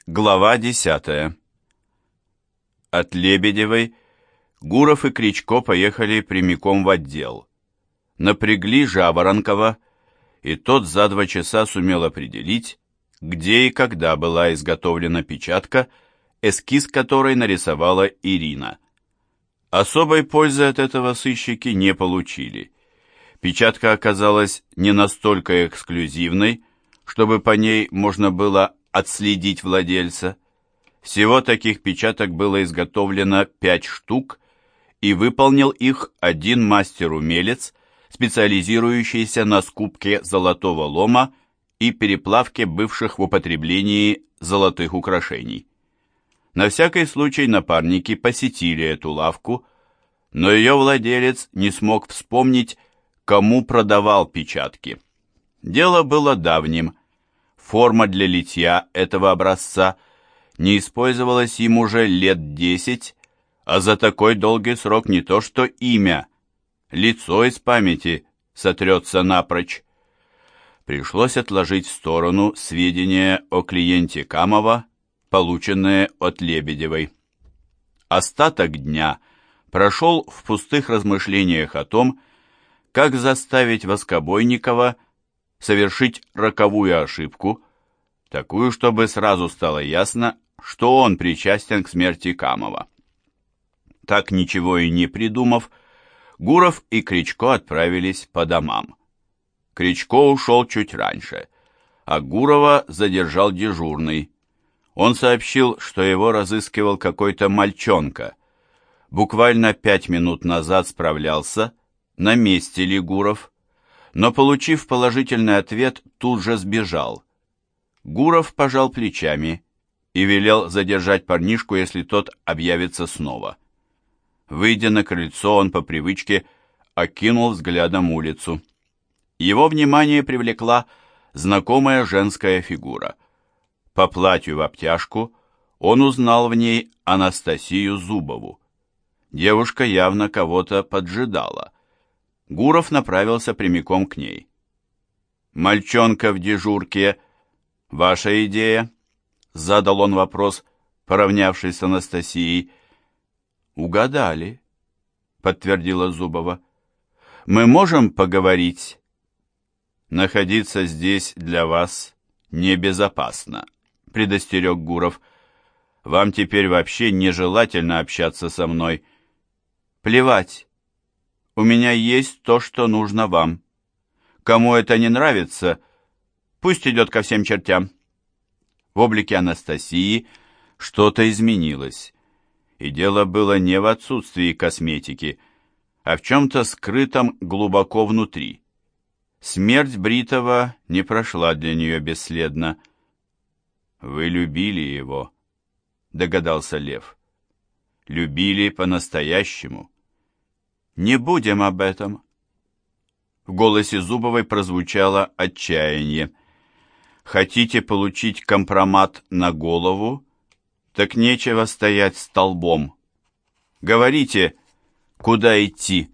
Глава 10. От Лебедевой Гуров и Кричко поехали прямиком в отдел. Напрягли Жаворонкова, и тот за 2 часа сумел определить, где и когда была изготовлена печатка, эскиз которой нарисовала Ирина. Особой пользы от этого сыщики не получили. Печатка оказалась не настолько эксклюзивной, чтобы по ней можно было отследить владельца. Всего таких печаток было изготовлено 5 штук, и выполнил их один мастер-умелец, специализирующийся на скупке золотого лома и переплавке бывших в употреблении золотых украшений. На всякий случай напарники посетили эту лавку, но ее владелец не смог вспомнить, кому продавал печатки. Дело было давним. Форма для литья этого образца не использовалась им уже лет 10, а за такой долгий срок не то что имя, лицо из памяти сотрется напрочь. Пришлось отложить в сторону сведения о клиенте Камова, полученные от Лебедевой. Остаток дня прошел в пустых размышлениях о том, как заставить Воскобойникова совершить роковую ошибку, такую, чтобы сразу стало ясно, что он причастен к смерти Камова. Так ничего и не придумав, Гуров и Кричко отправились по домам. Кричко ушел чуть раньше, а Гурова задержал дежурный. Он сообщил, что его разыскивал какой-то мальчонка. Буквально 5 минут назад справлялся, на месте ли Гуров, но, получив положительный ответ, тут же сбежал. Гуров пожал плечами и велел задержать парнишку, если тот объявится снова. Выйдя на крыльцо, он по привычке окинул взглядом улицу. Его внимание привлекла знакомая женская фигура. По платью в обтяжку он узнал в ней Анастасию Зубову. Девушка явно кого-то поджидала. Гуров направился прямиком к ней. «Мальчонка в дежурке. Ваша идея?» Задал он вопрос, поравнявшись с Анастасией. «Угадали», — подтвердила Зубова. «Мы можем поговорить?» «Находиться здесь для вас небезопасно», — предостерег Гуров. «Вам теперь вообще нежелательно общаться со мной». «Плевать. У меня есть то, что нужно вам. Кому это не нравится, пусть идет ко всем чертям». В облике Анастасии что-то изменилось, и дело было не в отсутствии косметики, а в чем-то скрытом глубоко внутри. Смерть Бритова не прошла для нее бесследно. «Вы любили его», — догадался Лев. «Любили по-настоящему». «Не будем об этом». В голосе Зубовой прозвучало отчаяние. «Хотите получить компромат на голову? Так нечего стоять столбом. Говорите, куда идти?»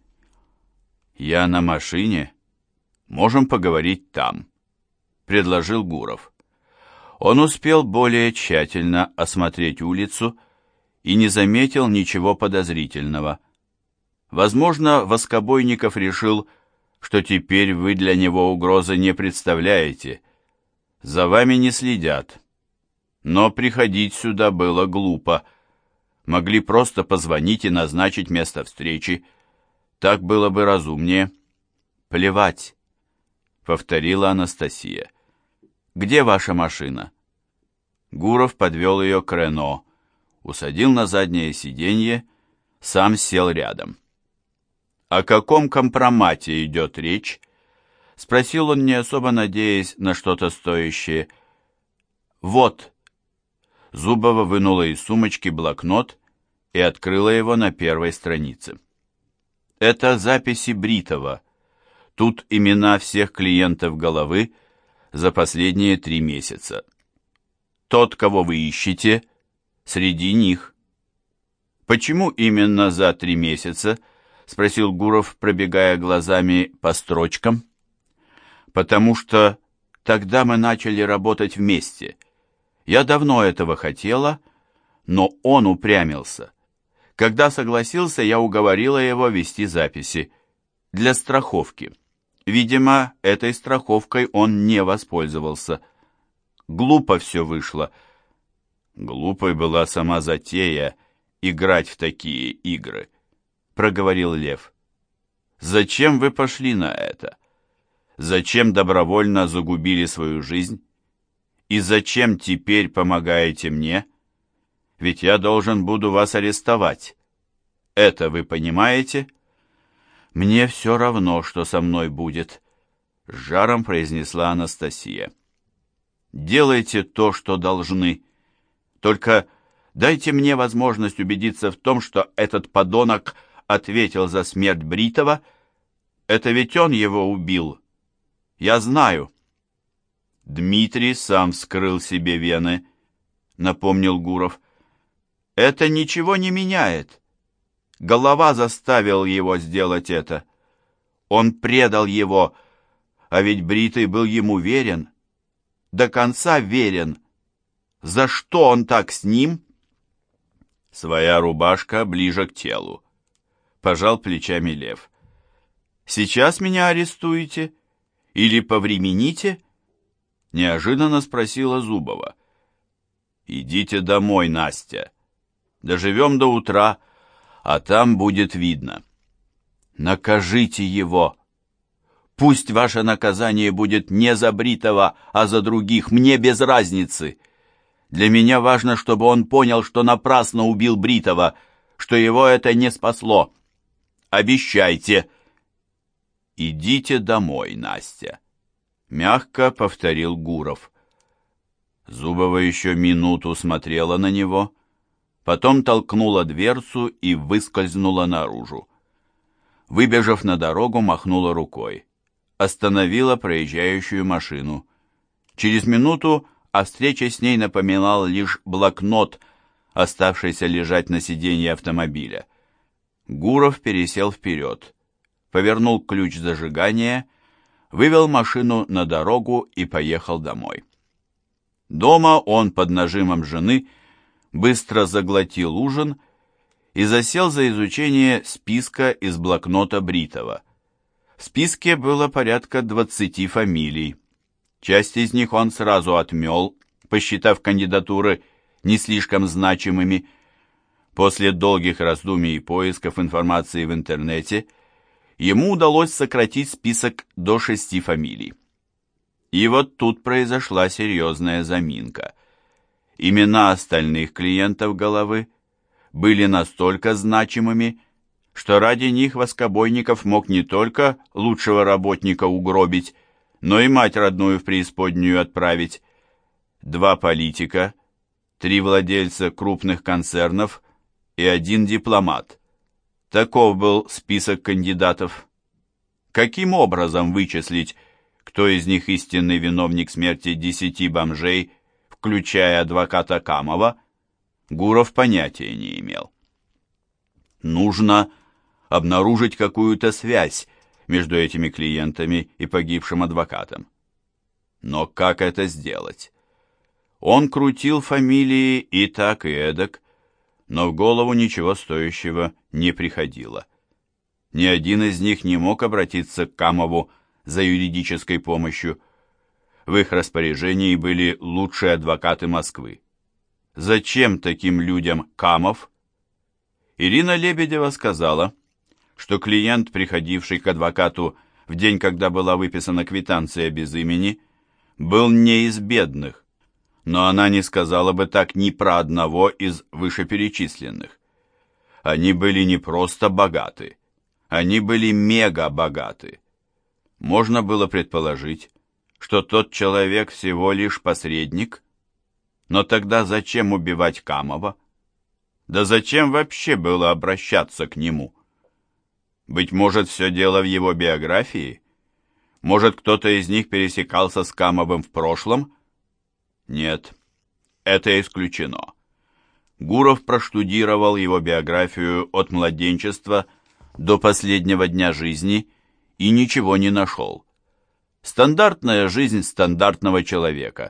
«Я на машине. Можем поговорить там», — предложил Гуров. Он успел более тщательно осмотреть улицу и не заметил ничего подозрительного. Возможно, Воскобойников решил, что теперь вы для него угрозы не представляете. За вами не следят. Но приходить сюда было глупо. Могли просто позвонить и назначить место встречи. Так было бы разумнее. «Плевать», — повторила Анастасия. «Где ваша машина?» Гуров подвел ее к Рено, усадил на заднее сиденье, сам сел рядом. «О каком компромате идет речь?» — спросил он, не особо надеясь на что-то стоящее. «Вот». Зубова вынула из сумочки блокнот и открыла его на первой странице. «Это записи Бритова. Тут имена всех клиентов головы за последние 3 месяца. Тот, кого вы ищете, среди них». «Почему именно за 3 месяца?» — спросил Гуров, пробегая глазами по строчкам. «Потому что тогда мы начали работать вместе. Я давно этого хотела, но он упрямился. Когда согласился, я уговорила его вести записи для страховки. Видимо, этой страховкой он не воспользовался. Глупо все вышло. Глупой была сама затея играть в такие игры, проговорил Лев. Зачем вы пошли на это? Зачем добровольно загубили свою жизнь? И зачем теперь помогаете мне? Ведь я должен буду вас арестовать. Это вы понимаете? Мне все равно, что со мной будет, с жаром произнесла Анастасия. Делайте то, что должны. Только дайте мне возможность убедиться в том, что этот подонок ответил за смерть Бритова. Это ведь он его убил. Я знаю. Дмитрий сам вскрыл себе вены, напомнил Гуров. Это ничего не меняет. Голова заставил его сделать это. Он предал его, а ведь Бритый был ему верен. До конца верен. За что он так с ним? Своя рубашка ближе к телу. Пожал плечами Лев. Сейчас меня арестуете? Или повремените? Неожиданно спросила Зубова. Идите домой, Настя. Доживем до утра, а там будет видно. Накажите его. Пусть ваше наказание будет не за Бритова, а за других. Мне без разницы. Для меня важно, чтобы он понял, что напрасно убил Бритова, что его это не спасло. Обещайте. Идите домой, Настя. Мягко повторил Гуров. Зубова еще минуту смотрела на него, потом толкнула дверцу и выскользнула наружу. Выбежав на дорогу, махнула рукой. Остановила проезжающую машину. Через минуту о встрече с ней напоминал лишь блокнот, оставшийся лежать на сиденье автомобиля. Гуров пересел вперед, повернул ключ зажигания, вывел машину на дорогу и поехал домой. Дома он под нажимом жены быстро заглотил ужин и засел за изучение списка из блокнота Бритова. В списке было порядка 20 фамилий. Часть из них он сразу отмел, посчитав кандидатуры не слишком значимыми. После долгих раздумий и поисков информации в интернете ему удалось сократить список до 6 фамилий. И вот тут произошла серьезная заминка. Имена остальных клиентов головы были настолько значимыми, что ради них Воскобойников мог не только лучшего работника угробить, но и мать родную в преисподнюю отправить. 2 политика, 3 владельца крупных концернов и 1 дипломат. Таков был список кандидатов. Каким образом вычислить, кто из них истинный виновник смерти 10 бомжей, включая адвоката Камова, Гуров понятия не имел. Нужно обнаружить какую-то связь между этими клиентами и погибшим адвокатом. Но как это сделать? Он крутил фамилии и так, и эдак, но в голову ничего стоящего не приходило. Ни один из них не мог обратиться к Камову за юридической помощью. В их распоряжении были лучшие адвокаты Москвы. Зачем таким людям Камов? Ирина Лебедева сказала, что клиент, приходивший к адвокату в день, когда была выписана квитанция без имени, был не из бедных, но она не сказала бы так ни про одного из вышеперечисленных. Они были не просто богаты, они были мега-богаты. Можно было предположить, что тот человек всего лишь посредник, но тогда зачем убивать Камова? Да зачем вообще было обращаться к нему? Быть может, все дело в его биографии? Может, кто-то из них пересекался с Камовым в прошлом? Нет, это исключено. Гуров проштудировал его биографию от младенчества до последнего дня жизни и ничего не нашел. Стандартная жизнь стандартного человека.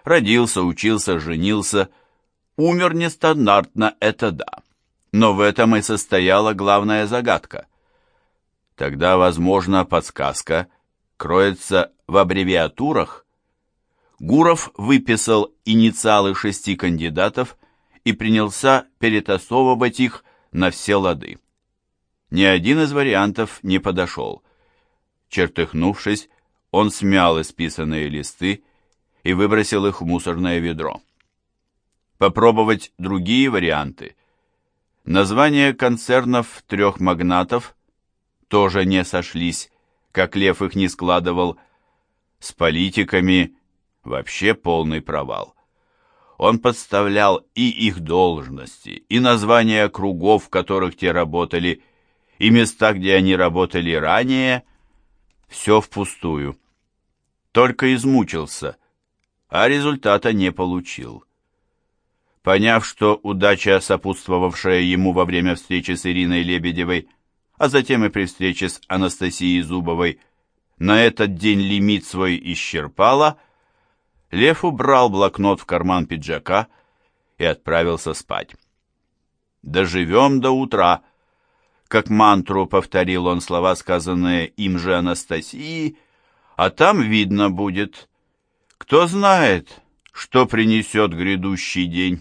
Родился, учился, женился. Умер нестандартно, это да. Но в этом и состояла главная загадка. Тогда, возможно, подсказка кроется в аббревиатурах. Гуров выписал инициалы 6 кандидатов и принялся перетасовывать их на все лады. Ни один из вариантов не подошел. Чертыхнувшись, он смял исписанные листы и выбросил их в мусорное ведро. Попробовать другие варианты. Названия концернов 3 магнатов тоже не сошлись, как Лев их не складывал. С политиками вообще полный провал. Он подставлял и их должности, и названия округов, в которых те работали, и места, где они работали ранее. Все впустую. Только измучился, а результата не получил. Поняв, что удача, сопутствовавшая ему во время встречи с Ириной Лебедевой, а затем и при встрече с Анастасией Зубовой, на этот день лимит свой исчерпала, Лев убрал блокнот в карман пиджака и отправился спать. «Доживем до утра», как мантру повторил он слова, сказанные им же Анастасии, а там видно будет. Кто знает, что принесет грядущий день.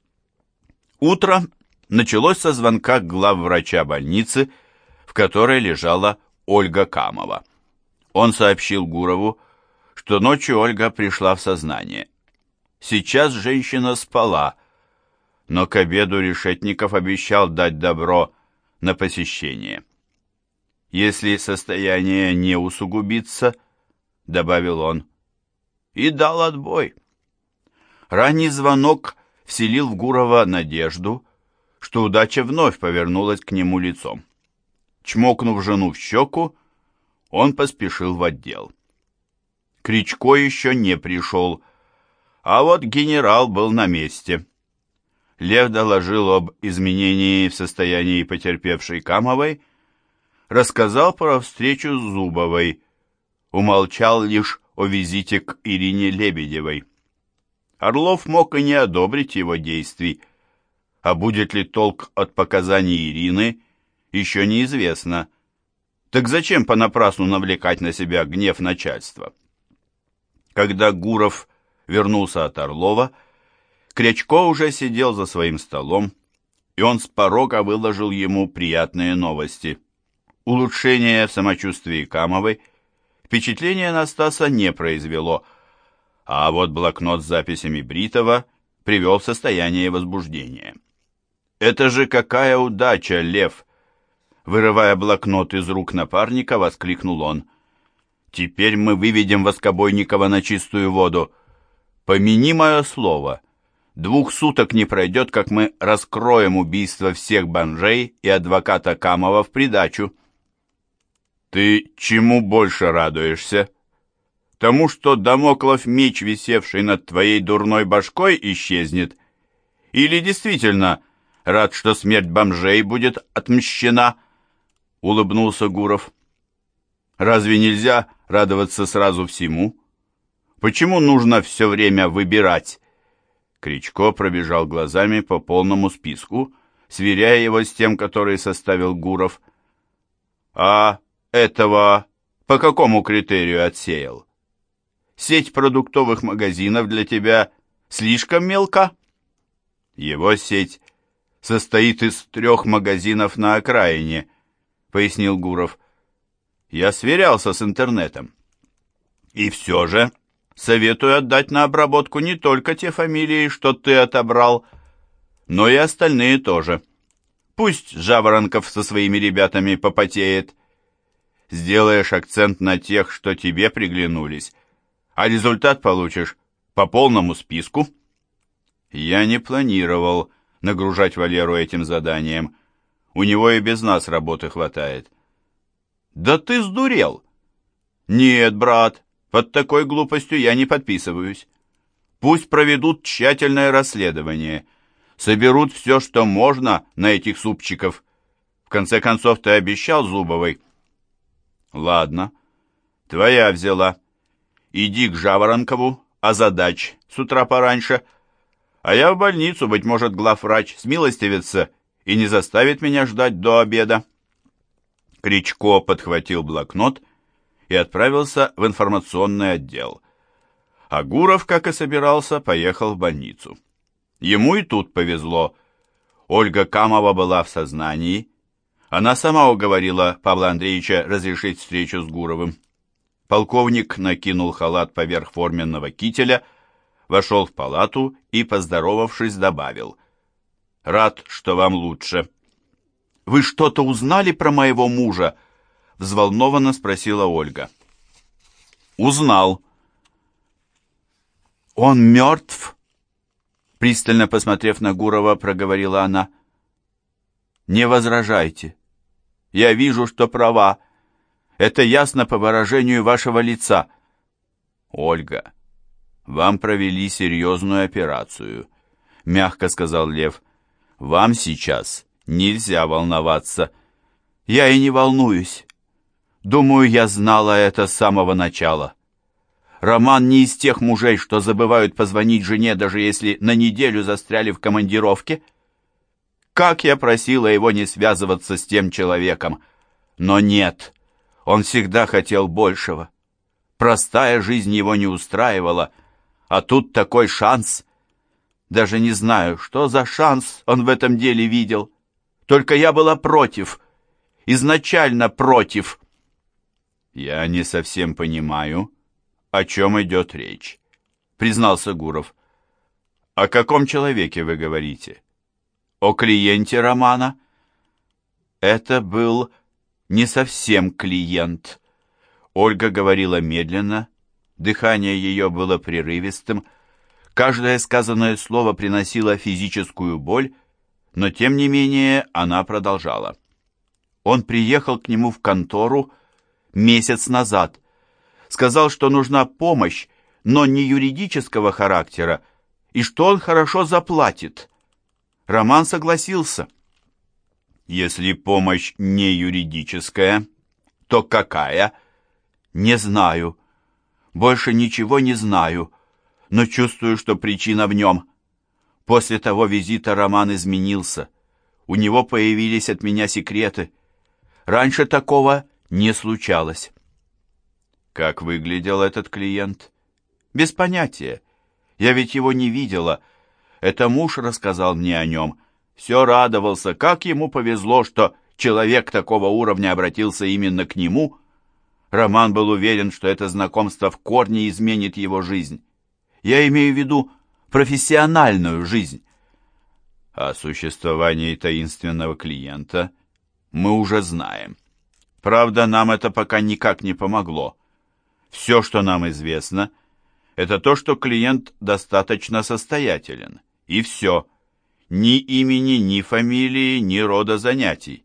Утро началось со звонка главврача больницы, в которой лежала Ольга Камова. Он сообщил Гурову, что ночью Ольга пришла в сознание. Сейчас женщина спала, но к обеду Решетников обещал дать добро на посещение. «Если состояние не усугубится», — добавил он, и дал отбой. Ранний звонок вселил в Гурова надежду, что удача вновь повернулась к нему лицом. Чмокнув жену в щеку, он поспешил в отдел. Кричко еще не пришел, а вот генерал был на месте. Лев доложил об изменении в состоянии потерпевшей Камовой, рассказал про встречу с Зубовой, умолчал лишь о визите к Ирине Лебедевой. Орлов мог и не одобрить его действий, а будет ли толк от показаний Ирины, еще неизвестно. Так зачем понапрасну навлекать на себя гнев начальства? Когда Гуров вернулся от Орлова, Крячко уже сидел за своим столом, и он с порога выложил ему приятные новости. Улучшение в самочувствии Камовой впечатление на Стаса не произвело, а вот блокнот с записями Бритова привел в состояние возбуждения. «Это же какая удача, Лев!» Вырывая блокнот из рук напарника, воскликнул он. «Теперь мы выведем Воскобойникова на чистую воду. Помяни мое слово. 2 суток не пройдет, как мы раскроем убийство всех бомжей и адвоката Камова в придачу». «Ты чему больше радуешься? Тому, что дамоклов меч, висевший над твоей дурной башкой, исчезнет? Или действительно рад, что смерть бомжей будет отмщена?» — улыбнулся Гуров. «Разве нельзя радоваться сразу всему? Почему нужно все время выбирать?» Кричко пробежал глазами по полному списку, сверяя его с тем, который составил Гуров. «А этого по какому критерию отсеял? Сеть продуктовых магазинов для тебя слишком мелка?» «Его сеть состоит из 3 магазинов на окраине», — пояснил Гуров. «Я сверялся с интернетом. И все же советую отдать на обработку не только те фамилии, что ты отобрал, но и остальные тоже. Пусть Жаворонков со своими ребятами попотеет. Сделаешь акцент на тех, что тебе приглянулись, а результат получишь по полному списку». Я не планировал нагружать Валеру этим заданием. У него и без нас работы хватает. «Да ты сдурел!» «Нет, брат, под такой глупостью я не подписываюсь. Пусть проведут тщательное расследование, соберут все, что можно на этих супчиков. В конце концов, ты обещал Зубовой». «Ладно, твоя взяла. Иди к Жаворонкову, а задач с утра пораньше. А я в больницу, быть может, главврач смилостивится и не заставит меня ждать до обеда». Кричко подхватил блокнот и отправился в информационный отдел. А Гуров, как и собирался, поехал в больницу. Ему и тут повезло. Ольга Камова была в сознании. Она сама уговорила Павла Андреевича разрешить встречу с Гуровым. Полковник накинул халат поверх форменного кителя, вошел в палату и, поздоровавшись, добавил: «Рад, что вам лучше». «Вы что-то узнали про моего мужа?» — взволнованно спросила Ольга. «Узнал». «Он мертв?» Пристально посмотрев на Гурова, проговорила она. «Не возражайте. Я вижу, что права. Это ясно по выражению вашего лица». «Ольга, вам провели серьезную операцию», — мягко сказал Лев. «Вам сейчас нельзя волноваться». «Я и не волнуюсь. Думаю, я знала это с самого начала. Роман не из тех мужей, что забывают позвонить жене, даже если на неделю застряли в командировке. Как я просила его не связываться с тем человеком. Но нет, он всегда хотел большего. Простая жизнь его не устраивала, а тут такой шанс. Даже не знаю, что за шанс он в этом деле видел. Только я была против, изначально против». «Я не совсем понимаю, о чем идет речь», — признался Гуров. «О каком человеке вы говорите? О клиенте Романа?» «Это был не совсем клиент». Ольга говорила медленно, дыхание ее было прерывистым, каждое сказанное слово приносило физическую боль, но тем не менее она продолжала. Он приехал к нему в контору месяц назад, сказал, что нужна помощь, но не юридического характера, и что он хорошо заплатит. Роман согласился. «Если помощь не юридическая, то какая?» «Не знаю. Больше ничего не знаю, но чувствую, что причина в нем. После того визита Роман изменился. У него появились от меня секреты. Раньше такого не случалось». «Как выглядел этот клиент?» «Без понятия. Я ведь его не видела. Это муж рассказал мне о нем. Все радовался, как ему повезло, что человек такого уровня обратился именно к нему. Роман был уверен, что это знакомство в корне изменит его жизнь. Я имею в виду профессиональную жизнь». «О существовании таинственного клиента мы уже знаем. Правда, нам это пока никак не помогло. Все, что нам известно, это то, что клиент достаточно состоятелен. И все. Ни имени, ни фамилии, ни рода занятий».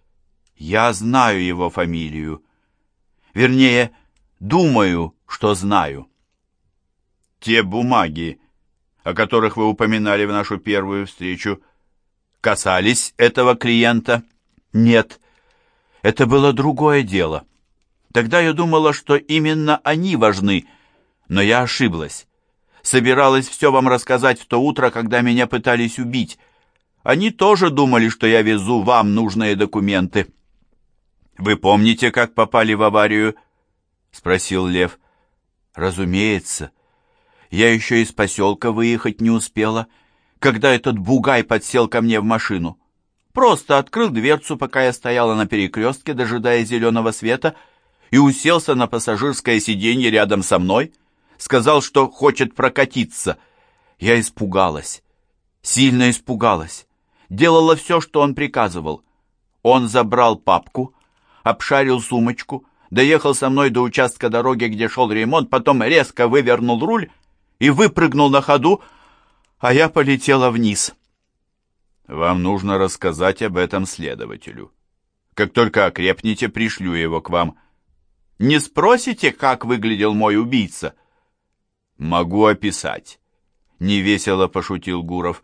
«Я знаю его фамилию. Вернее, думаю, что знаю». «Те бумаги, о которых вы упоминали в нашу первую встречу, касались этого клиента?» «Нет, это было другое дело. Тогда я думала, что именно они важны, но я ошиблась. Собиралась все вам рассказать в то утро, когда меня пытались убить. Они тоже думали, что я везу вам нужные документы». «Вы помните, как попали в аварию?» — спросил Лев. «Разумеется. Я еще из поселка выехать не успела, когда этот бугай подсел ко мне в машину. Просто открыл дверцу, пока я стояла на перекрестке, дожидаясь зеленого света, и уселся на пассажирское сиденье рядом со мной. Сказал, что хочет прокатиться. Я испугалась. Сильно испугалась. Делала все, что он приказывал. Он забрал папку, обшарил сумочку, доехал со мной до участка дороги, где шел ремонт, потом резко вывернул руль и выпрыгнул на ходу, а я полетела вниз». «Вам нужно рассказать об этом следователю. Как только окрепнете, пришлю его к вам». «Не спросите, как выглядел мой убийца?» «Могу описать», — невесело пошутил Гуров.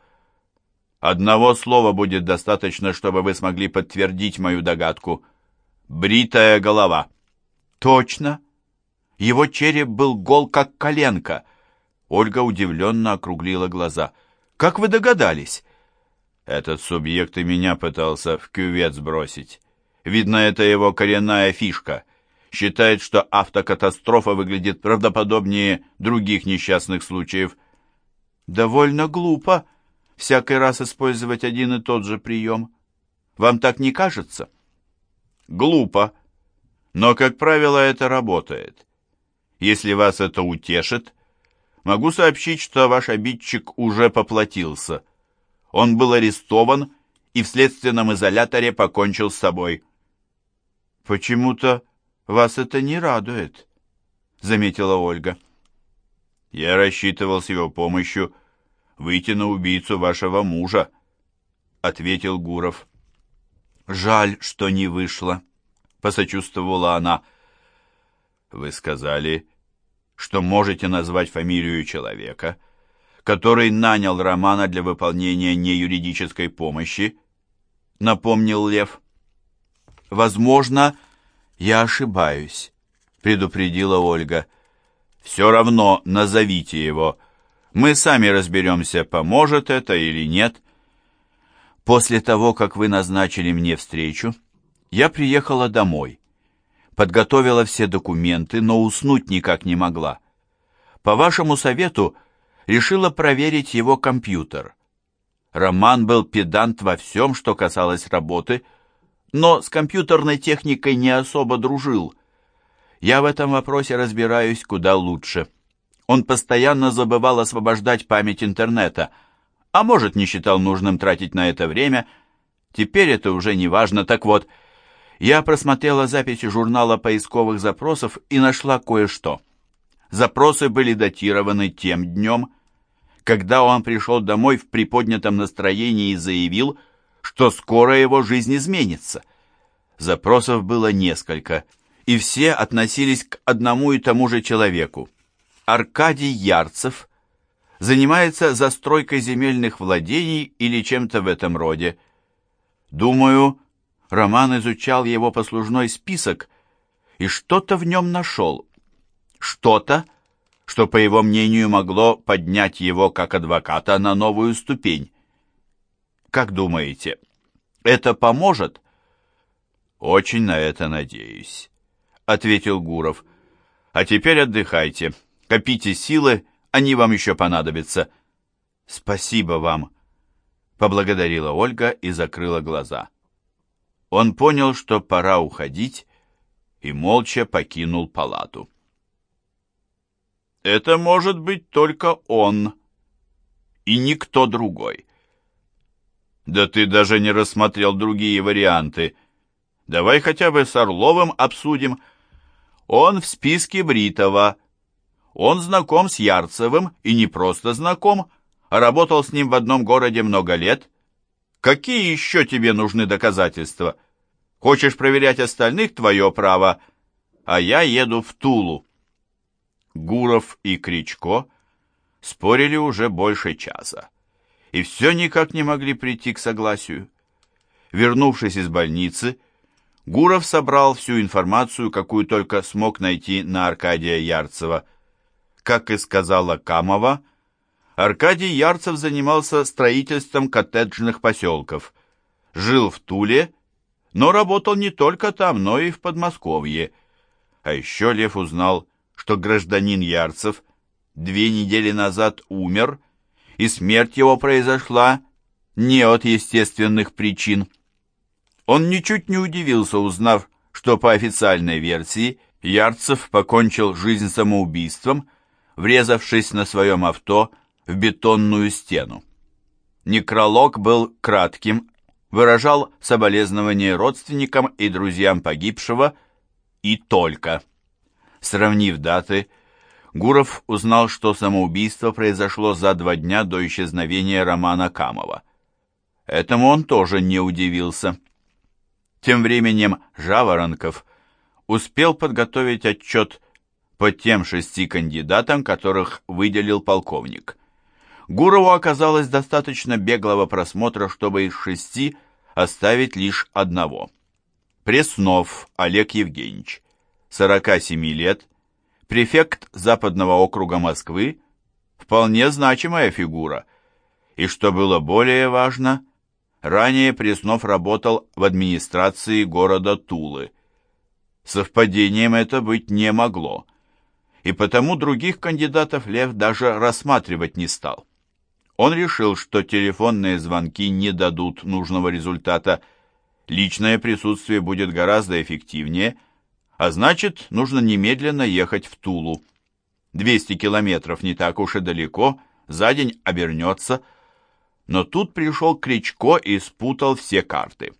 «Одного слова будет достаточно, чтобы вы смогли подтвердить мою догадку. Бритая голова». «Точно. Его череп был гол, как коленка. Ольга удивленно округлила глаза. «Как вы догадались?» «Этот субъект и меня пытался в кювет сбросить. Видно, это его коренная фишка. Считает, что автокатастрофа выглядит правдоподобнее других несчастных случаев». «Довольно глупо всякий раз использовать один и тот же прием. Вам так не кажется?» «Глупо. Но, как правило, это работает. Если вас это утешит, могу сообщить, что ваш обидчик уже поплатился. Он был арестован и в следственном изоляторе покончил с собой». «Почему-то вас это не радует», — заметила Ольга. «Я рассчитывал с его помощью выйти на убийцу вашего мужа», — ответил Гуров. «Жаль, что не вышло», — посочувствовала она. «Вы сказали, что можете назвать фамилию человека, который нанял Романа для выполнения неюридической помощи», — напомнил Лев. «Возможно, я ошибаюсь», — предупредила Ольга. «Все равно назовите его. Мы сами разберемся, поможет это или нет». «После того, как вы назначили мне встречу, я приехала домой. Подготовила все документы, но уснуть никак не могла. По вашему совету решила проверить его компьютер. Роман был педант во всем, что касалось работы, но с компьютерной техникой не особо дружил. Я в этом вопросе разбираюсь куда лучше. Он постоянно забывал освобождать память интернета, а может, не считал нужным тратить на это время. Теперь это уже не важно. Так вот, я просмотрела записи журнала поисковых запросов и нашла кое-что. Запросы были датированы тем днем, когда он пришел домой в приподнятом настроении и заявил, что скоро его жизнь изменится. Запросов было несколько, и все относились к одному и тому же человеку. Аркадий Ярцев занимается застройкой земельных владений или чем-то в этом роде. Думаю, Роман изучал его послужной список и что-то в нем нашел. Что-то, что, по его мнению, могло поднять его как адвоката на новую ступень. Как думаете, это поможет? «Очень на это надеюсь», — ответил Гуров. «А теперь отдыхайте, копите силы, они вам еще понадобятся». «Спасибо вам», — поблагодарила Ольга и закрыла глаза. Он понял, что пора уходить, и молча покинул палату. «Это может быть только он, и никто другой». «Да ты даже не рассмотрел другие варианты. Давай хотя бы с Орловым обсудим. Он в списке Бритова. Он знаком с Ярцевым, и не просто знаком, а работал с ним в одном городе много лет. Какие еще тебе нужны доказательства? Хочешь проверять остальных — твое право, а я еду в Тулу». Гуров и Кричко спорили уже больше часа, и все никак не могли прийти к согласию. Вернувшись из больницы, Гуров собрал всю информацию, какую только смог найти на Аркадия Ярцева. Как и сказала Камова, Аркадий Ярцев занимался строительством коттеджных поселков, жил в Туле, но работал не только там, но и в Подмосковье. А еще Лев узнал, что гражданин Ярцев 2 недели назад умер, и смерть его произошла не от естественных причин. Он ничуть не удивился, узнав, что по официальной версии Ярцев покончил жизнь самоубийством, врезавшись на своем авто в бетонную стену. Некролог был кратким, выражал соболезнования родственникам и друзьям погибшего, и только. Сравнив даты, Гуров узнал, что самоубийство произошло за 2 дня до исчезновения Романа Камова. Этому он тоже не удивился. Тем временем Жаворонков успел подготовить отчет по тем 6 кандидатам, которых выделил полковник. Гурову оказалось достаточно беглого просмотра, чтобы из 6 оставить лишь одного. Преснов Олег Евгеньевич, 47 лет, префект Западного округа Москвы, Вполне значимая фигура. И что было более важно, ранее Преснов работал в администрации города Тулы. Совпадением это быть не могло, и потому других кандидатов Лев даже рассматривать не стал. Он решил, что телефонные звонки не дадут нужного результата, личное присутствие будет гораздо эффективнее, а значит, нужно немедленно ехать в Тулу. 200 километров не так уж и далеко, за день обернется. Но тут пришел Кричко и спутал все карты.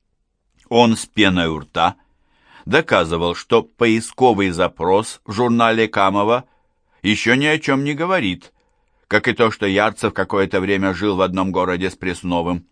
Он с пеной у рта доказывал, что поисковый запрос в журнале Камова еще ни о чем не говорит, как и то, что Ярцев какое-то время жил в одном городе с Пресновым.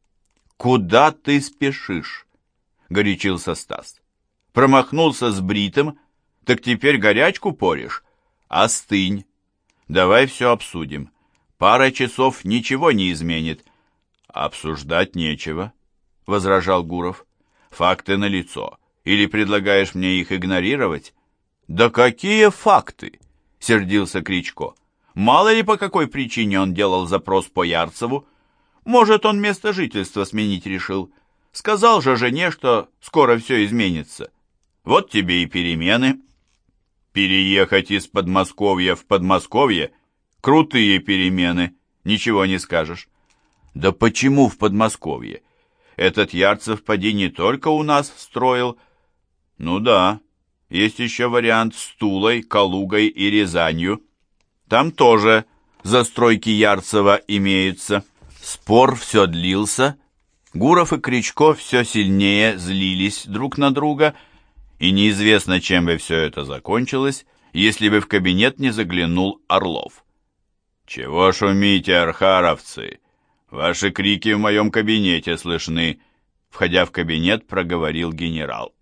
«Куда ты спешишь?» — горячился Стас. «Промахнулся с бритым, так теперь горячку порешь? Остынь. Давай все обсудим. Пара часов ничего не изменит». «Обсуждать нечего», — возражал Гуров. «Факты налицо. Или предлагаешь мне их игнорировать?» «Да какие факты?» — сердился Кричко. «Мало ли по какой причине он делал запрос по Ярцеву. Может, он место жительства сменить решил. Сказал же жене, что скоро все изменится. Вот тебе и перемены». «Переехать из Подмосковья в Подмосковье? Крутые перемены, ничего не скажешь». «Да почему в Подмосковье? Этот Ярцев поди не только у нас строил». «Ну да, есть еще вариант с Тулой, Калугой и Рязанью. Там тоже застройки Ярцева имеются». Спор все длился. Гуров и Кричко все сильнее злились друг на друга, и неизвестно, чем бы все это закончилось, если бы в кабинет не заглянул Орлов. «Чего шумите, архаровцы? Ваши крики в моем кабинете слышны», — входя в кабинет, проговорил генерал.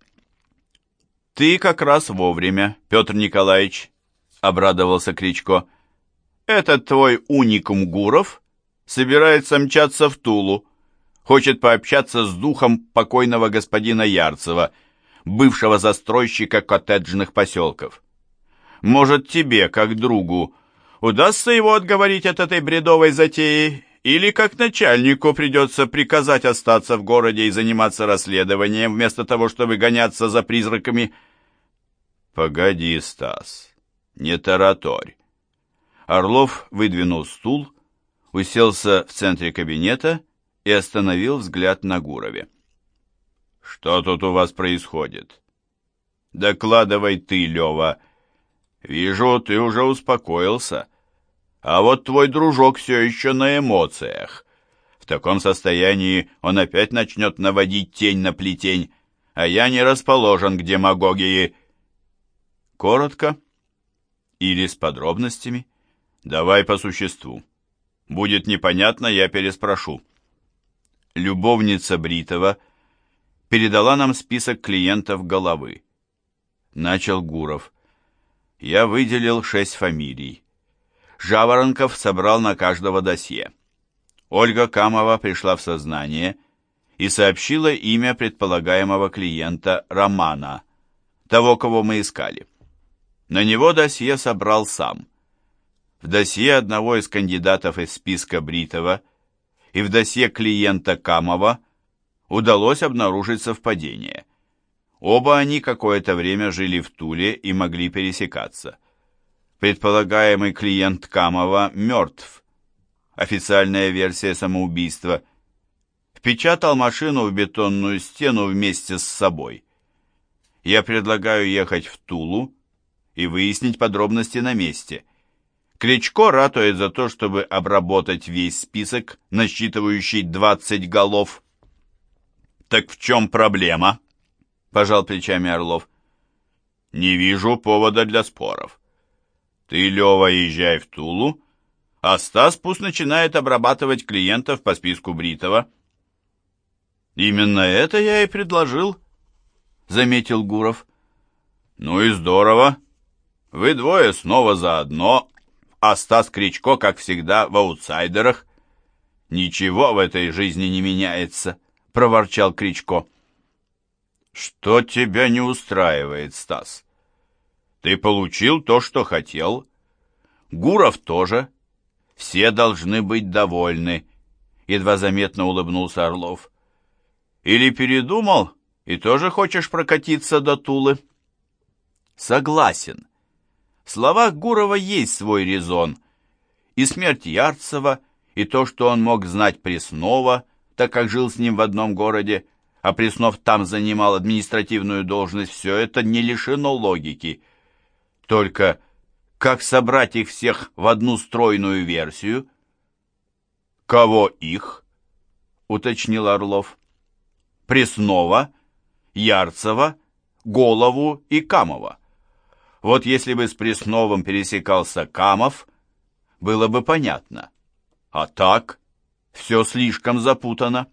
«Ты как раз вовремя, Петр Николаевич», — обрадовался Кричко. «Этот твой уникум Гуров собирается мчаться в Тулу, хочет пообщаться с духом покойного господина Ярцева, бывшего застройщика коттеджных поселков. Может, тебе, как другу, удастся его отговорить от этой бредовой затеи, или как начальнику придется приказать остаться в городе и заниматься расследованием, вместо того, чтобы гоняться за призраками?» «Погоди, Стас, не тараторь». Орлов выдвинул стул, уселся в центре кабинета и остановил взгляд на Гурове. «Что тут у вас происходит?» «Докладывай ты, Лева. Вижу, ты уже успокоился. А вот твой дружок все еще на эмоциях. В таком состоянии он опять начнет наводить тень на плетень, а я не расположен к демагогии». «Коротко? Или с подробностями?» «Давай по существу. Будет непонятно, я переспрошу». Любовница Бритова передала нам список клиентов головы. Начал Гуров. Я выделил 6 фамилий. Жаворонков собрал на каждого досье. Ольга Камова пришла в сознание и сообщила имя предполагаемого клиента Романа, того, кого мы искали. На него досье собрал сам. В досье одного из кандидатов из списка Бритова и в досье клиента Камова удалось обнаружить совпадение. Оба они какое-то время жили в Туле и могли пересекаться. Предполагаемый клиент Камова мертв. Официальная версия самоубийства. Впечатал машину в бетонную стену вместе с собой. Я предлагаю ехать в Тулу и выяснить подробности на месте. Кричко ратует за то, чтобы обработать весь список, насчитывающий 20 голов. «Так в чем проблема?» – пожал плечами Орлов. «Не вижу повода для споров. Ты, Лева, езжай в Тулу, а Стас пусть начинает обрабатывать клиентов по списку Бритова». «Именно это я и предложил», — заметил Гуров. «Ну и здорово. Вы двое снова заодно, а Стас Кричко, как всегда, в аутсайдерах». «Ничего в этой жизни не меняется», — проворчал Кричко. «Что тебя не устраивает, Стас? Ты получил то, что хотел. Гуров тоже. Все должны быть довольны, едва заметно улыбнулся Орлов. Или передумал и тоже хочешь прокатиться до Тулы? Согласен. В словах Гурова есть свой резон. И смерть Ярцева, и то, что он мог знать Преснова, так как жил с ним в одном городе, а Преснов там занимал административную должность, все это не лишено логики. Только как собрать их всех в одну стройную версию? «Кого их?» — уточнил Орлов. «Преснова, Ярцева, Голову и Камова. Вот если бы с Пресновым пересекался Камов, было бы понятно. А так все слишком запутано».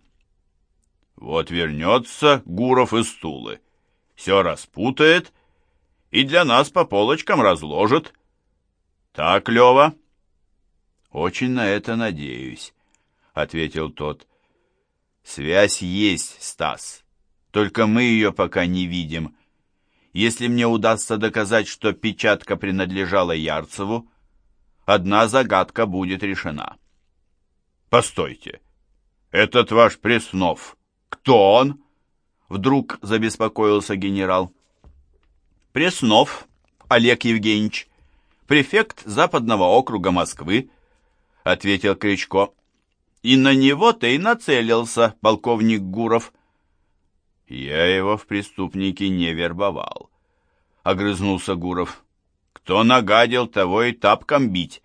Вот вернется Гуров из Тулы, все распутает и для нас по полочкам разложит. Так, Лева? Очень на это надеюсь, ответил тот. Связь есть, Стас, только мы ее пока не видим. Если мне удастся доказать, что печатка принадлежала Ярцеву, одна загадка будет решена. Постойте, этот ваш Преснов, кто он? Вдруг забеспокоился генерал. Преснов Олег Евгеньевич, префект Западного округа Москвы, ответил Кричко. И на него-то и нацелился полковник Гуров. Я его в преступники не вербовал, огрызнулся Гуров. Кто нагадил, того и тапком бить.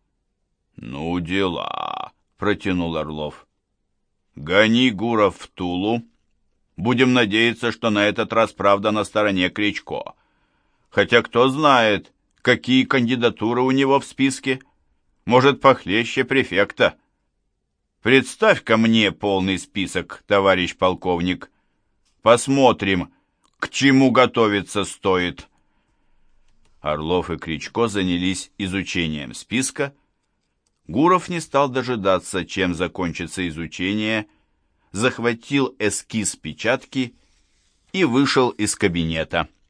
Ну, дела, протянул Орлов. Гони, Гуров, в Тулу. Будем надеяться, что на этот раз правда на стороне Кричко. Хотя кто знает, какие кандидатуры у него в списке. Может, похлеще префекта. Представь-ка мне полный список, товарищ полковник. Посмотрим, к чему готовиться стоит. Орлов и Кричко занялись изучением списка. Гуров не стал дожидаться, чем закончится изучение, захватил эскиз печатки и вышел из кабинета.